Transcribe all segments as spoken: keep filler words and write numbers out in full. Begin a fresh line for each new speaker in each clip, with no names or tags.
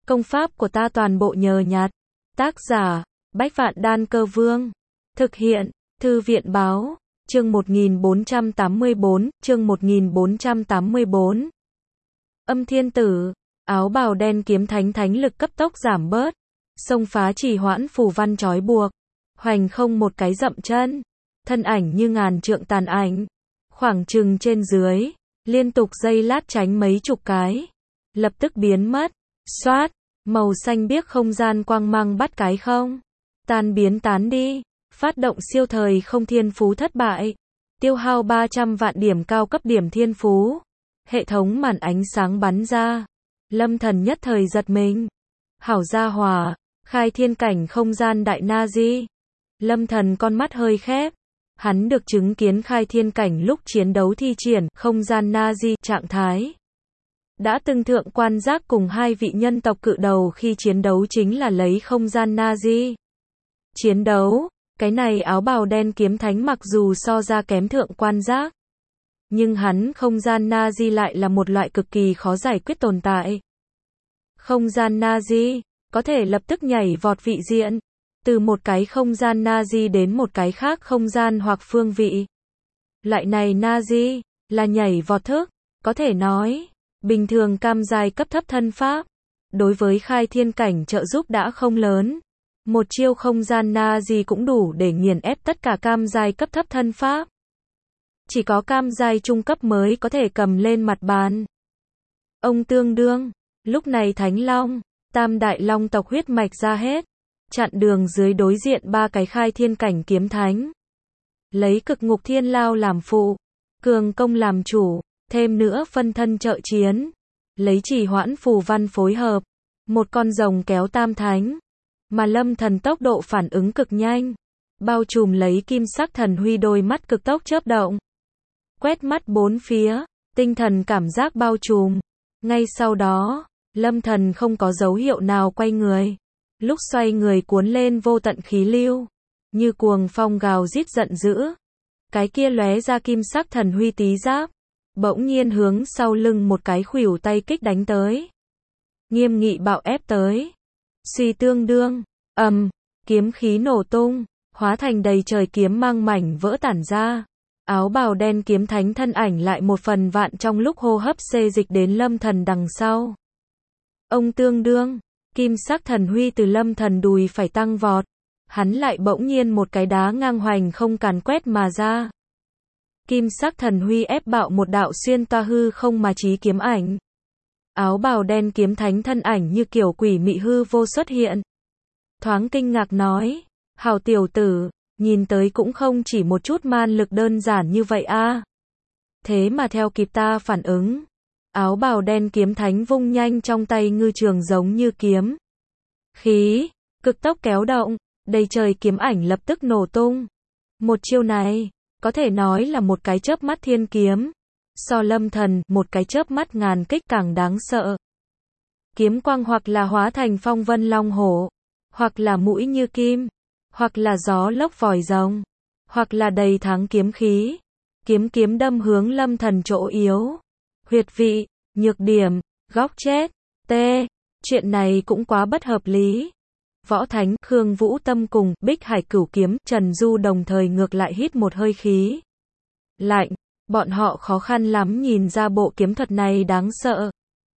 Công pháp của ta toàn bộ nhờ nhặt. Tác giả, Bách Vạn Đan Cơ Vương. Thực hiện, Thư viện báo, chương một nghìn bốn trăm tám mươi bốn, chương một nghìn bốn trăm tám mươi bốn. Âm thiên tử, áo bào đen kiếm thánh thánh lực cấp tốc giảm bớt, xông phá trì hoãn phù văn trói buộc, hoành không một cái dậm chân, thân ảnh như ngàn trượng tàn ảnh, khoảng chừng trên dưới, liên tục giây lát tránh mấy chục cái, lập tức biến mất, xoát, màu xanh biếc không gian quang mang bắt cái không, tan biến tán đi, phát động siêu thời không thiên phú thất bại, tiêu hao ba trăm vạn điểm cao cấp điểm thiên phú, hệ thống màn ánh sáng bắn ra, Lâm Thần nhất thời giật mình, hảo gia hỏa, khai thiên cảnh không gian đại na di, Lâm Thần con mắt hơi khép, hắn được chứng kiến khai thiên cảnh lúc chiến đấu thi triển không gian na di trạng thái. Đã từng thượng quan giác cùng hai vị nhân tộc cự đầu khi chiến đấu chính là lấy không gian na di. Chiến đấu, cái này áo bào đen kiếm thánh mặc dù so ra kém thượng quan giác, nhưng hắn không gian na di lại là một loại cực kỳ khó giải quyết tồn tại. Không gian na di, có thể lập tức nhảy vọt vị diện, từ một cái không gian na di đến một cái khác không gian hoặc phương vị. Loại này na di, là nhảy vọt thức, có thể nói, bình thường cam giai cấp thấp thân pháp, đối với khai thiên cảnh trợ giúp đã không lớn. Một chiêu không gian na di cũng đủ để nghiền ép tất cả cam giai cấp thấp thân pháp. Chỉ có cam giai trung cấp mới có thể cầm lên mặt bàn. Ông tương đương, lúc này Thánh Long, Tam Đại Long tộc huyết mạch ra hết, chặn đường dưới đối diện ba cái khai thiên cảnh kiếm thánh. Lấy cực ngục thiên lao làm phụ, cường công làm chủ, thêm nữa phân thân trợ chiến, lấy trì hoãn phù văn phối hợp, một con rồng kéo tam thánh. Mà Lâm Thần tốc độ phản ứng cực nhanh, bao trùm lấy kim sắc thần huy đôi mắt cực tốc chớp động. Quét mắt bốn phía, tinh thần cảm giác bao trùm. Ngay sau đó, Lâm Thần không có dấu hiệu nào quay người. Lúc xoay người cuốn lên vô tận khí lưu, như cuồng phong gào rít giận dữ. Cái kia lóe ra kim sắc thần huy tí giáp, bỗng nhiên hướng sau lưng một cái khuỷu tay kích đánh tới. Nghiêm nghị bạo ép tới. Suy tương đương, ầm, kiếm khí nổ tung, hóa thành đầy trời kiếm mang mảnh vỡ tản ra. Áo bào đen kiếm thánh thân ảnh lại một phần vạn trong lúc hô hấp xê dịch đến Lâm Thần đằng sau. Ông tương đương, kim sắc thần huy từ Lâm Thần đùi phải tăng vọt, hắn lại bỗng nhiên một cái đá ngang hoành không càn quét mà ra. Kim sắc thần huy ép bạo một đạo xuyên toa hư không mà chí kiếm ảnh. Áo bào đen kiếm thánh thân ảnh như kiểu quỷ mị hư vô xuất hiện. Thoáng kinh ngạc nói, hào tiểu tử, nhìn tới cũng không chỉ một chút man lực đơn giản như vậy a. Thế mà theo kịp ta phản ứng, áo bào đen kiếm thánh vung nhanh trong tay ngư trường giống như kiếm. Khí, cực tốc kéo động, đầy trời kiếm ảnh lập tức nổ tung. Một chiêu này, có thể nói là một cái chớp mắt thiên kiếm. So Lâm Thần, một cái chớp mắt ngàn kích càng đáng sợ. Kiếm quang hoặc là hóa thành phong vân long hổ, hoặc là mũi như kim, hoặc là gió lốc vòi rồng, hoặc là đầy tháng kiếm khí. Kiếm kiếm đâm hướng Lâm Thần chỗ yếu, huyệt vị, nhược điểm, góc chết. T. Chuyện này cũng quá bất hợp lý. Võ Thánh, Khương Vũ Tâm cùng Bích Hải Cửu Kiếm, Trần Du đồng thời ngược lại hít một hơi khí lạnh. Bọn họ khó khăn lắm nhìn ra bộ kiếm thuật này đáng sợ.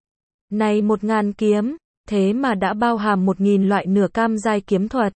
Này một ngàn kiếm, thế mà đã bao hàm một nghìn loại nửa cam giai kiếm thuật.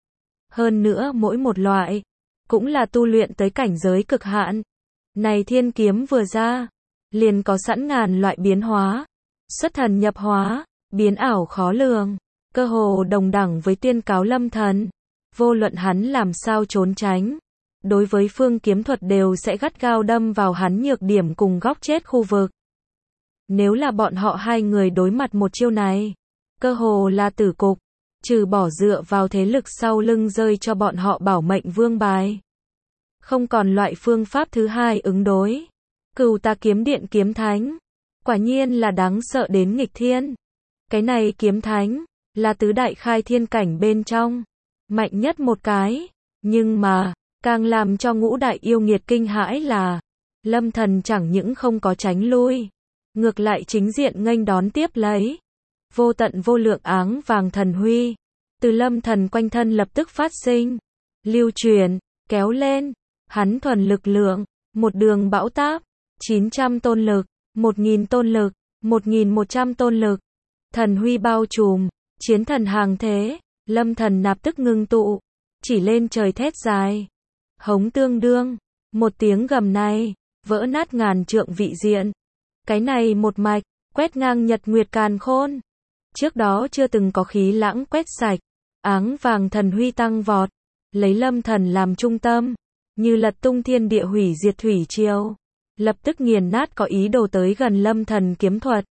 Hơn nữa mỗi một loại, cũng là tu luyện tới cảnh giới cực hạn. Này thiên kiếm vừa ra, liền có sẵn ngàn loại biến hóa. Xuất thần nhập hóa, biến ảo khó lường, cơ hồ đồng đẳng với tiên cáo Lâm Thần. Vô luận hắn làm sao trốn tránh, đối với phương kiếm thuật đều sẽ gắt gao đâm vào hắn nhược điểm cùng góc chết khu vực. Nếu là bọn họ hai người đối mặt một chiêu này, cơ hồ là tử cục, trừ bỏ dựa vào thế lực sau lưng rơi cho bọn họ bảo mệnh vương bài. Không còn loại phương pháp thứ hai ứng đối. Cửu Tà Kiếm Điện kiếm thánh, quả nhiên là đáng sợ đến nghịch thiên. Cái này kiếm thánh, là tứ đại khai thiên cảnh bên trong, mạnh nhất một cái, nhưng mà càng làm cho ngũ đại yêu nghiệt kinh hãi là, Lâm Thần chẳng những không có tránh lui, ngược lại chính diện nghênh đón tiếp lấy. vô tận vô lượng áng vàng thần huy, từ Lâm Thần quanh thân lập tức phát sinh, lưu truyền, kéo lên, hắn thuần lực lượng, một đường bão táp, chín trăm tôn lực, một nghìn tôn lực, một nghìn một trăm tôn lực, thần huy bao trùm, chiến thần hàng thế, Lâm Thần nạp tức ngưng tụ, chỉ lên trời thét dài, hống tương đương, một tiếng gầm này, vỡ nát ngàn trượng vị diện, cái này một mạch, quét ngang nhật nguyệt càn khôn, trước đó chưa từng có khí lãng quét sạch, áng vàng thần huy tăng vọt, lấy Lâm Thần làm trung tâm, như lật tung thiên địa hủy diệt thủy triều, lập tức nghiền nát có ý đồ tới gần Lâm Thần kiếm thuật.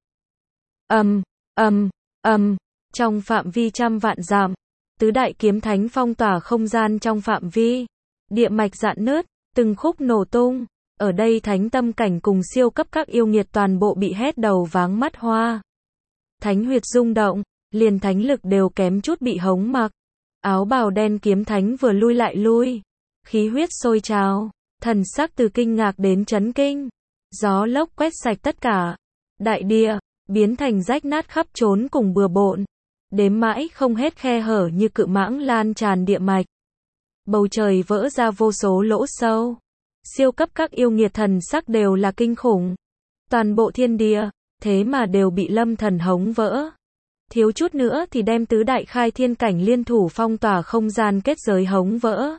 Ầm, ầm, ầm, trong phạm vi trăm vạn dặm, tứ đại kiếm thánh phong tỏa không gian trong phạm vi, địa mạch rạn nứt, từng khúc nổ tung, ở đây thánh tâm cảnh cùng siêu cấp các yêu nghiệt toàn bộ bị hét đầu váng mắt hoa. Thánh huyệt rung động, liền thánh lực đều kém chút bị hống mặc. Áo bào đen kiếm thánh vừa lui lại lui, khí huyết sôi trào, thần sắc từ kinh ngạc đến chấn kinh. Gió lốc quét sạch tất cả, đại địa biến thành rách nát khắp trốn cùng bừa bộn, đếm mãi không hết khe hở như cự mãng lan tràn địa mạch. Bầu trời vỡ ra vô số lỗ sâu. Siêu cấp các yêu nghiệt thần sắc đều là kinh khủng. Toàn bộ thiên địa, thế mà đều bị Lâm Thần hống vỡ. Thiếu chút nữa thì đem tứ đại khai thiên cảnh liên thủ phong tỏa không gian kết giới hống vỡ.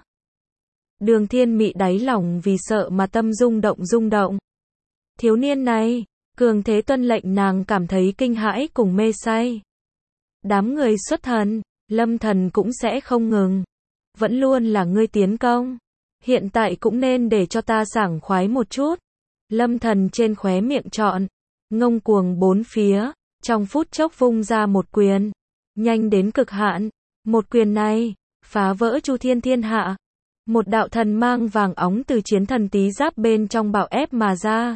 Đường Thiên Mị đáy lòng vì sợ mà tâm rung động rung động. Thiếu niên này, cường thế tuân lệnh nàng cảm thấy kinh hãi cùng mê say. Đám người xuất thần, Lâm Thần cũng sẽ không ngừng. Vẫn luôn là ngươi tiến công. Hiện tại cũng nên để cho ta sảng khoái một chút. Lâm Thần trên khóe miệng trọn, ngông cuồng bốn phía, trong phút chốc vung ra một quyền, nhanh đến cực hạn. Một quyền này, phá vỡ chu thiên thiên hạ. Một đạo thần mang vàng óng từ chiến thần tí giáp bên trong bạo ép mà ra.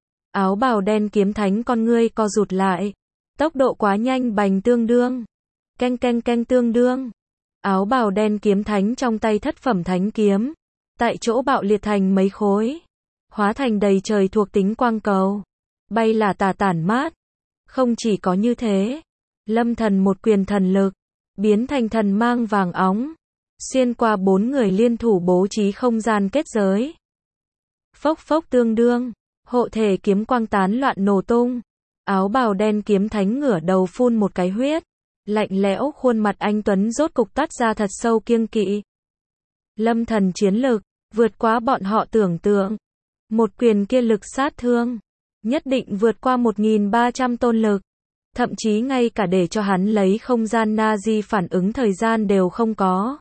Áo bào đen kiếm thánh con ngươi co rụt lại. Tốc độ quá nhanh bành tương đương. Canh canh canh tương đương. Áo bào đen kiếm thánh trong tay thất phẩm thánh kiếm. Tại chỗ bạo liệt thành mấy khối. Hóa thành đầy trời thuộc tính quang cầu. Bay là tà tản mát. Không chỉ có như thế. Lâm Thần một quyền thần lực. Biến thành thần mang vàng óng. Xuyên qua bốn người liên thủ bố trí không gian kết giới. Phốc phốc tương đương. Hộ thể kiếm quang tán loạn nổ tung. Áo bào đen kiếm thánh ngửa đầu phun một cái huyết. Lạnh lẽo khuôn mặt anh tuấn rốt cục tắt ra thật sâu kiêng kỵ. Lâm Thần chiến lực, vượt quá bọn họ tưởng tượng. Một quyền kia lực sát thương, nhất định vượt qua một nghìn ba trăm tôn lực. Thậm chí ngay cả để cho hắn lấy không gian Nazi phản ứng thời gian đều không có.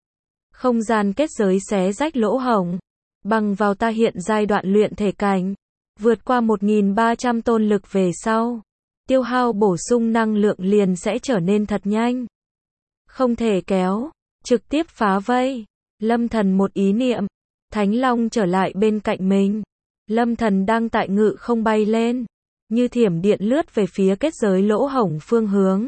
Không gian kết giới xé rách lỗ hổng. Bằng vào ta hiện giai đoạn luyện thể cảnh. Vượt qua một nghìn ba trăm tôn lực về sau. Tiêu hao bổ sung năng lượng liền sẽ trở nên thật nhanh. Không thể kéo. Trực tiếp phá vây. Lâm Thần một ý niệm. Thánh Long trở lại bên cạnh mình. Lâm Thần đang tại ngự không bay lên. Như thiểm điện lướt về phía kết giới lỗ hổng phương hướng.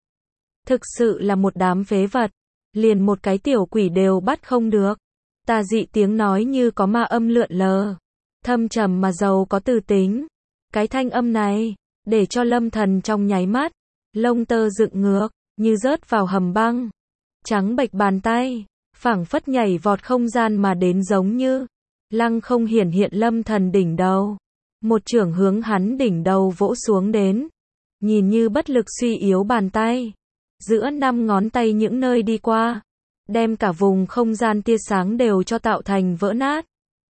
Thực sự là một đám phế vật. Liền một cái tiểu quỷ đều bắt không được. Tà dị tiếng nói như có ma âm lượn lờ. Thâm trầm mà giàu có từ tính. Cái thanh âm này, để cho Lâm Thần trong nháy mắt, lông tơ dựng ngược, như rớt vào hầm băng. Trắng bệch bàn tay, phảng phất nhảy vọt không gian mà đến giống như lăng không hiển hiện Lâm Thần đỉnh đầu. Một chưởng hướng hắn đỉnh đầu vỗ xuống đến. Nhìn như bất lực suy yếu bàn tay. Giữa năm ngón tay những nơi đi qua. Đem cả vùng không gian tia sáng đều cho tạo thành vỡ nát.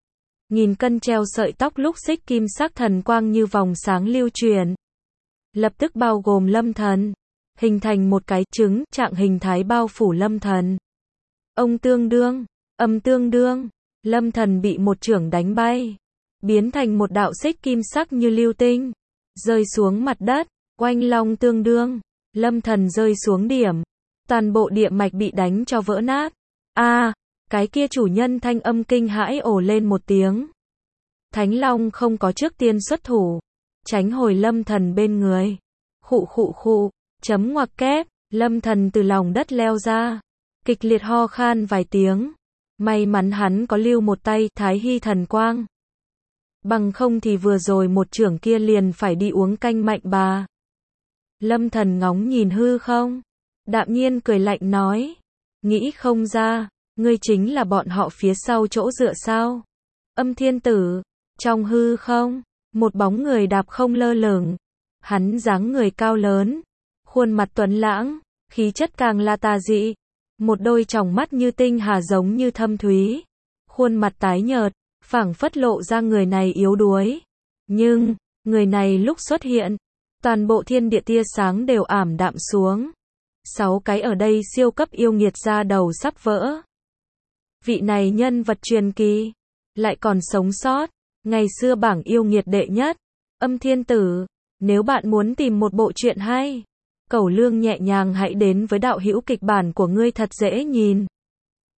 Nghìn cân treo sợi tóc lúc xích kim sắc thần quang như vòng sáng lưu truyền. Lập tức bao gồm Lâm Thần. Hình thành một cái trứng trạng hình thái bao phủ Lâm Thần. Ông tương đương, âm tương đương. Lâm Thần bị một chưởng đánh bay. Biến thành một đạo xích kim sắc như lưu tinh. Rơi xuống mặt đất, oanh long tương đương. Lâm Thần rơi xuống điểm. Toàn bộ địa mạch bị đánh cho vỡ nát. A, à, cái kia chủ nhân thanh âm kinh hãi ồ lên một tiếng. Thánh Long không có trước tiên xuất thủ. Tránh hồi Lâm Thần bên người. Khụ khụ khụ, chấm ngoặc kép, Lâm Thần từ lòng đất leo ra. Kịch liệt ho khan vài tiếng. May mắn hắn có lưu một tay Thái Hy thần quang. Bằng không thì vừa rồi một chưởng kia liền phải đi uống canh mạnh bà. Lâm Thần ngóng nhìn hư không, đạm nhiên cười lạnh nói, nghĩ không ra, ngươi chính là bọn họ phía sau chỗ dựa sao? Âm Thiên Tử, trong hư không, một bóng người đạp không lơ lửng, hắn dáng người cao lớn, khuôn mặt tuấn lãng, khí chất càng là tà dị, một đôi tròng mắt như tinh hà giống như thâm thúy, khuôn mặt tái nhợt, phảng phất lộ ra người này yếu đuối. Nhưng, người này lúc xuất hiện, toàn bộ thiên địa tia sáng đều ảm đạm xuống. Sáu cái ở đây siêu cấp yêu nghiệt ra đầu sắp vỡ. Vị này nhân vật truyền kỳ, lại còn sống sót, ngày xưa bảng yêu nghiệt đệ nhất, Âm Thiên Tử. Nếu bạn muốn tìm một bộ truyện hay, cẩu lương nhẹ nhàng hãy đến với đạo hữu kịch bản của ngươi thật dễ nhìn.